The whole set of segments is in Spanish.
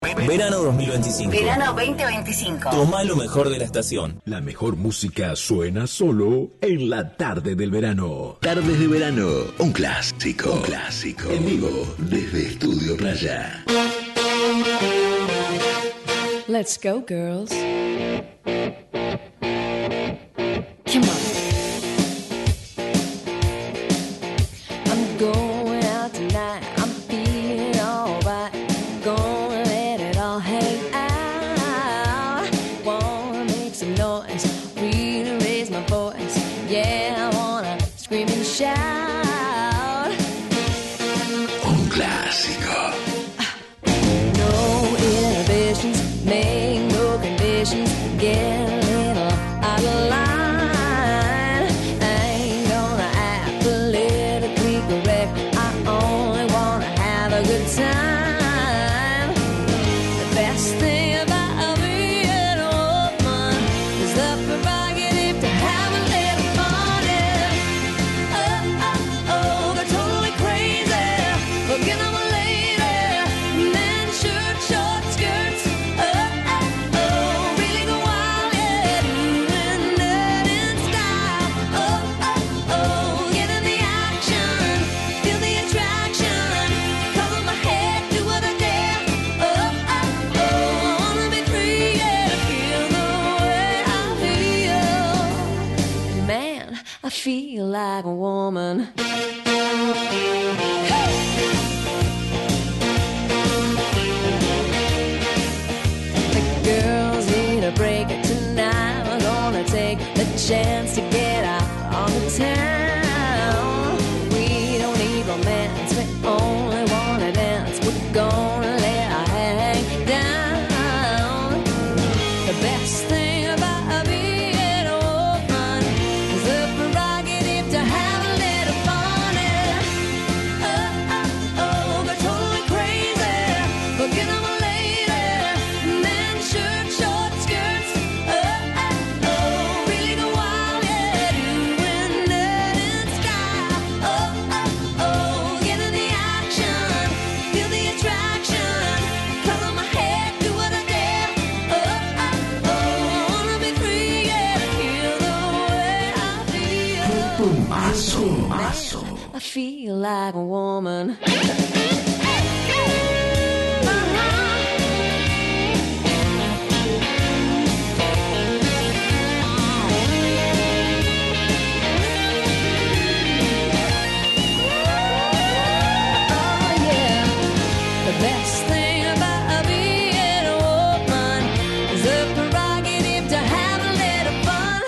Verano 2025. Verano 2025. Toma lo mejor de la estación. La mejor música suena solo en la tarde del verano. Tardes de verano, un clásico. Un clásico. En vivo, desde Estudio Playa. Let's go, girls. Come on. I'm going out tonight. I'm feeling alright. Gonna let it all hang out. Wanna make some noise. Really raise my voice. Yeah, I wanna scream and shout. Un clásico. No inhibitions. Make no conditions. Get a little out of line. I ain't gonna act politically correct. I only wanna have a good time. The best thing about being a woman is the prerogative to have a little fun. Yeah. Oh, they're totally crazy. Looking at my lady. Men, shirt, short skirts. Really go wild, yeah. Doing that in style. Get in the action. Feel the attraction. Cover my head, do what I dare. I wanna be free, yeah. To feel the way I feel. Man, I feel like a woman. The girls need a break tonight. We're gonna take the chance to get out on the town. We don't need romance, we only wanna dance. We're gonna let our hang down. The best thing about being a woman is the prerogative to have a little fun. Yeah. They're totally crazy. Looking at my lady. Men, shirt, short skirts. Really go wild, yeah. Doing that in style. Get in the action. Feel the attraction. Color my head, do what I dare. I wanna be free, yeah. To feel the way I feel. Mazo. I feel like a woman. The best thing about being a woman is the prerogative to have a little fun.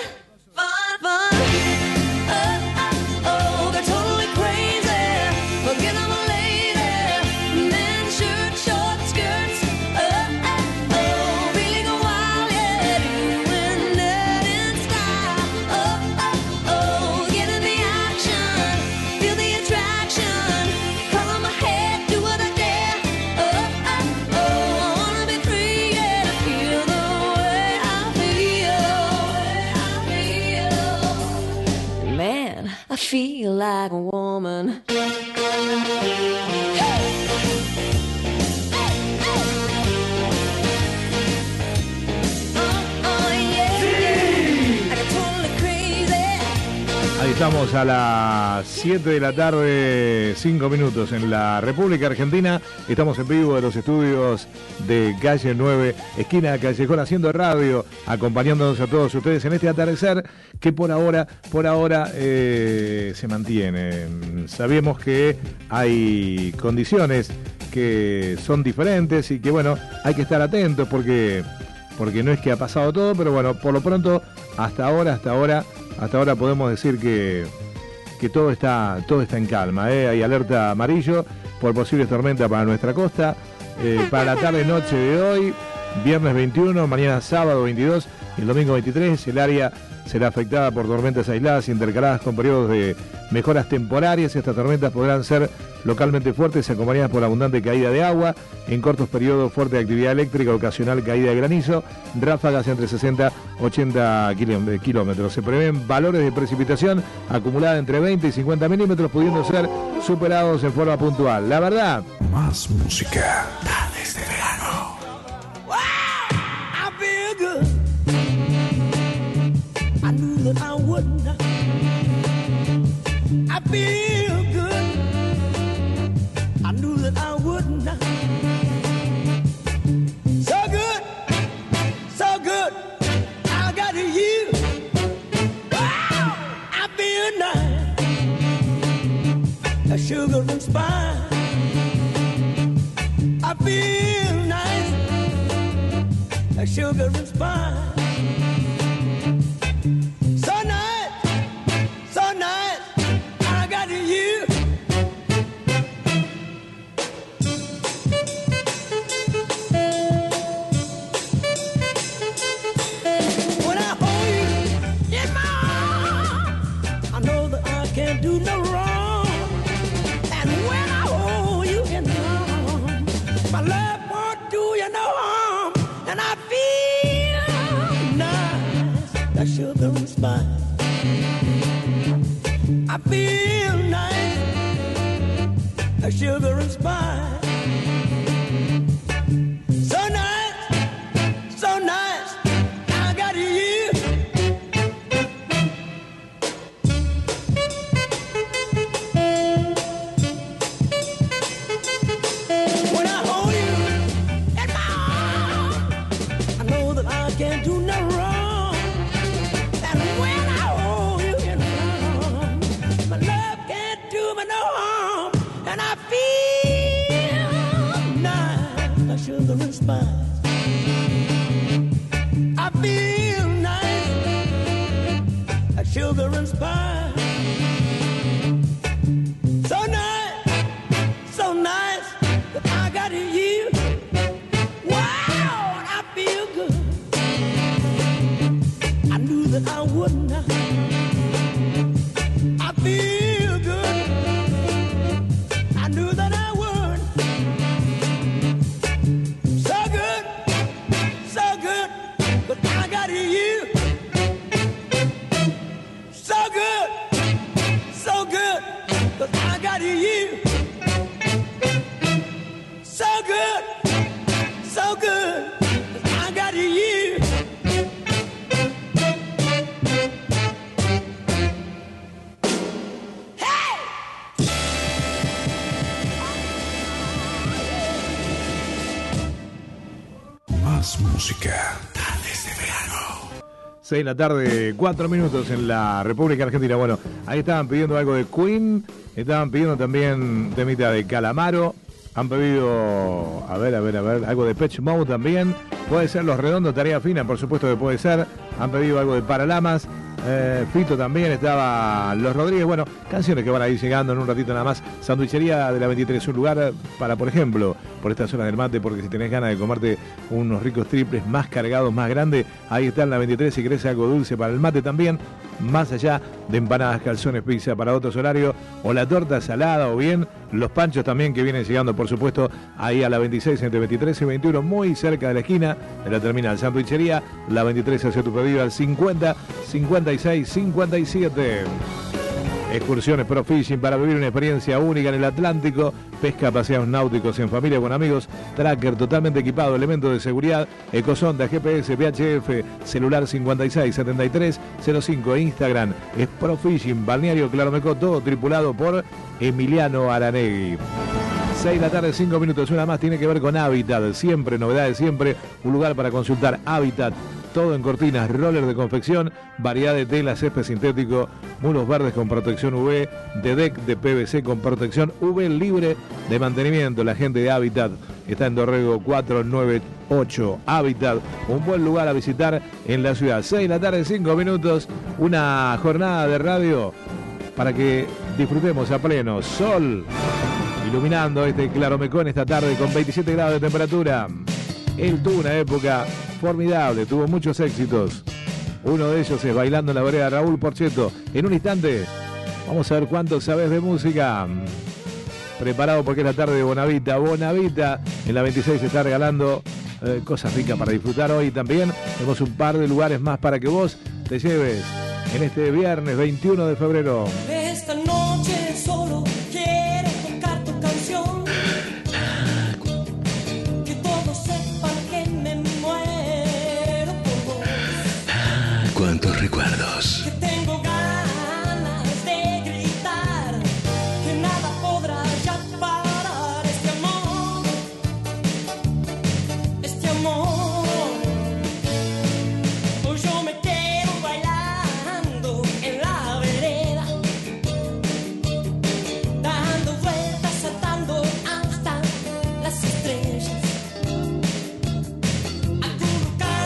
They're totally crazy. Looking at my lady. Men, shirt, short skirts. Really go wild, yeah. Doing that in style. Get in the action. Feel the attraction. Color my head, do what I dare. I wanna be free, yeah. To feel the way I feel. Man, I feel like a woman. Ahí estamos a las 7 de la tarde, 5 minutos en la República Argentina. Estamos en vivo de los estudios de Calle 9, esquina de Callejón, haciendo radio, acompañándonos a todos ustedes en este atardecer que por ahora se mantiene. Sabemos que hay condiciones que son diferentes y que bueno, hay que estar atentos porque no es que ha pasado todo, pero bueno, por lo pronto, hasta ahora podemos decir que todo está en calma. Hay alerta amarillo por posibles tormentas para nuestra costa. Para la tarde-noche de hoy, viernes 21, mañana sábado 22 y el domingo 23, el área será afectada por tormentas aisladas intercaladas con periodos de mejoras temporarias. Estas tormentas podrán ser localmente fuertes y acompañadas por abundante caída de agua, en cortos periodos fuerte actividad eléctrica, ocasional caída de granizo, ráfagas entre 60 y 80 kilómetros. Se prevén valores de precipitación acumulada entre 20 y 50 milímetros, pudiendo ser superados en forma puntual. La verdad, más música. Tardes de verano. sugar and spice. So nice, I got you. When I hold you in my arms, I know that I can't do no wrong. And when I hold you in my arms, my love won't do you no harm. And I feel nice, that sugar and spice. I feel nice, that sugar and spice. So nice, I got you. When I hold you in my arms, I know that I can't do no wrong. And when I hold you in my arms, my love can't do me no harm. And I feel nice, like sugar and spice. I feel nice, like sugar and spice. So nice, that I got you. Wow, I feel good. I knew that I would not. I feel good. I knew that I would. So good, but I got you. So good, but I got you. So good, but I got you. Más música. Tardes de verano. 6 de la tarde, 4 minutos en la República Argentina. Bueno, ahí estaban pidiendo algo de Queen, estaban pidiendo también temita de Calamaro, han pedido, a ver, algo de Depeche Mode también, puede ser Los Redondos, Tarea Fina, por supuesto que puede ser, han pedido algo de Paralamas, Fito también, estaba Los Rodríguez, bueno, canciones que van a ir llegando en un ratito nada más. Sanduichería de la 23, un lugar para, por ejemplo, por esta zona del mate, porque si tenés ganas de comerte unos ricos triples más cargados, más grandes, ahí está en la 23, si querés algo dulce para el mate también, más allá de empanadas, calzones, pizza para otros horarios, o la torta salada, o bien los panchos también que vienen llegando, por supuesto, ahí a la 26, entre 23 y 21, muy cerca de la esquina de la terminal. Sanduichería, la 23, hacia tu pedido al 50 56 57. Excursiones Pro Fishing para vivir una experiencia única en el Atlántico, pesca, paseos náuticos en familia con amigos, tracker totalmente equipado, elementos de seguridad, ecosonda, GPS, VHF, celular 56 73 05, Instagram es Pro Fishing, Balneario Claromecó, todo tripulado por Emiliano Aranegui. 6 de la tarde, 5 minutos, una más tiene que ver con Hábitat, siempre, novedades siempre, un lugar para consultar. Hábitat, todo en cortinas, roller de confección, variedad de telas, césped sintético, muros verdes con protección UV, de deck de PVC con protección UV libre de mantenimiento. La gente de Hábitat está en Dorrego 498. Hábitat, un buen lugar a visitar en la ciudad. 6 de la tarde, 5 minutos, una jornada de radio para que disfrutemos a pleno sol, iluminando este Claromecó en esta tarde con 27 grados de temperatura. Él tuvo una época formidable, tuvo muchos éxitos. Uno de ellos es Bailando en la Vereda, Raúl Porchetto. En un instante vamos a ver cuánto sabes de música. Preparado porque es la tarde de Bonavita. Bonavita en la 26 se está regalando cosas ricas para disfrutar hoy también. Tenemos un par de lugares más para que vos te lleves en este viernes 21 de febrero. Esta noche solo quiero tocar tu canción. Que todos sepan que me muero por vos. Cuántos recuerdos. Que tengo ganas de gritar. Que nada podrá ya parar este amor. Este amor. Hoy yo me quedo bailando en la vereda. Dando vueltas, saltando hasta las estrellas. Algún lugar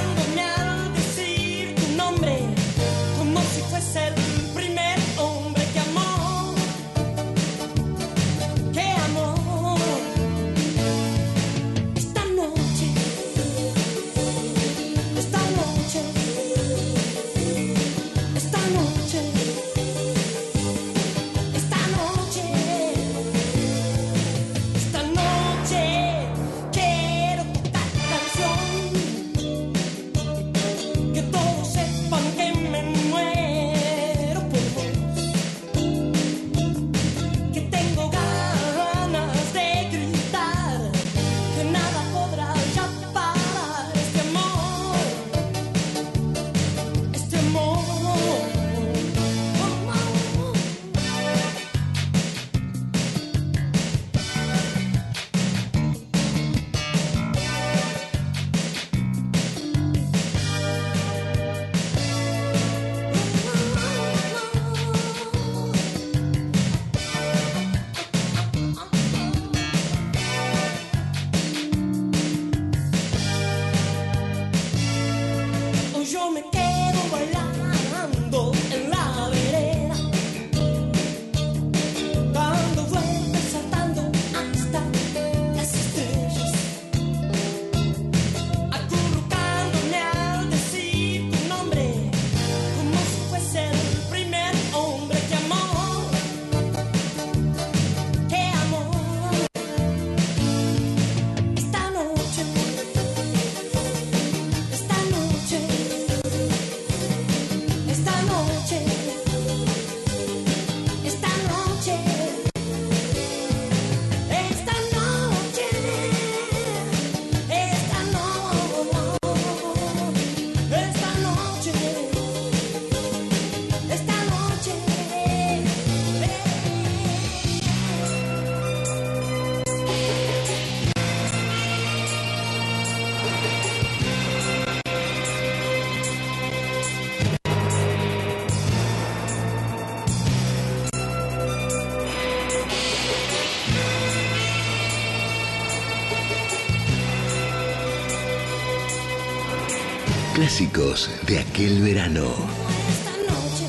Clásicos de aquel verano. Esta noche,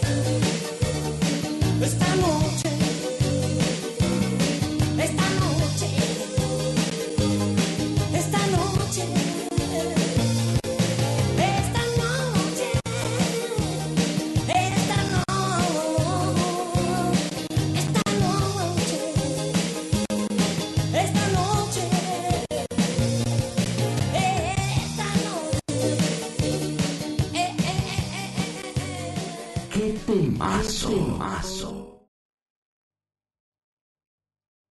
esta noche, esta noche, esta noche, esta noche, esta noche, ¡Qué temazo!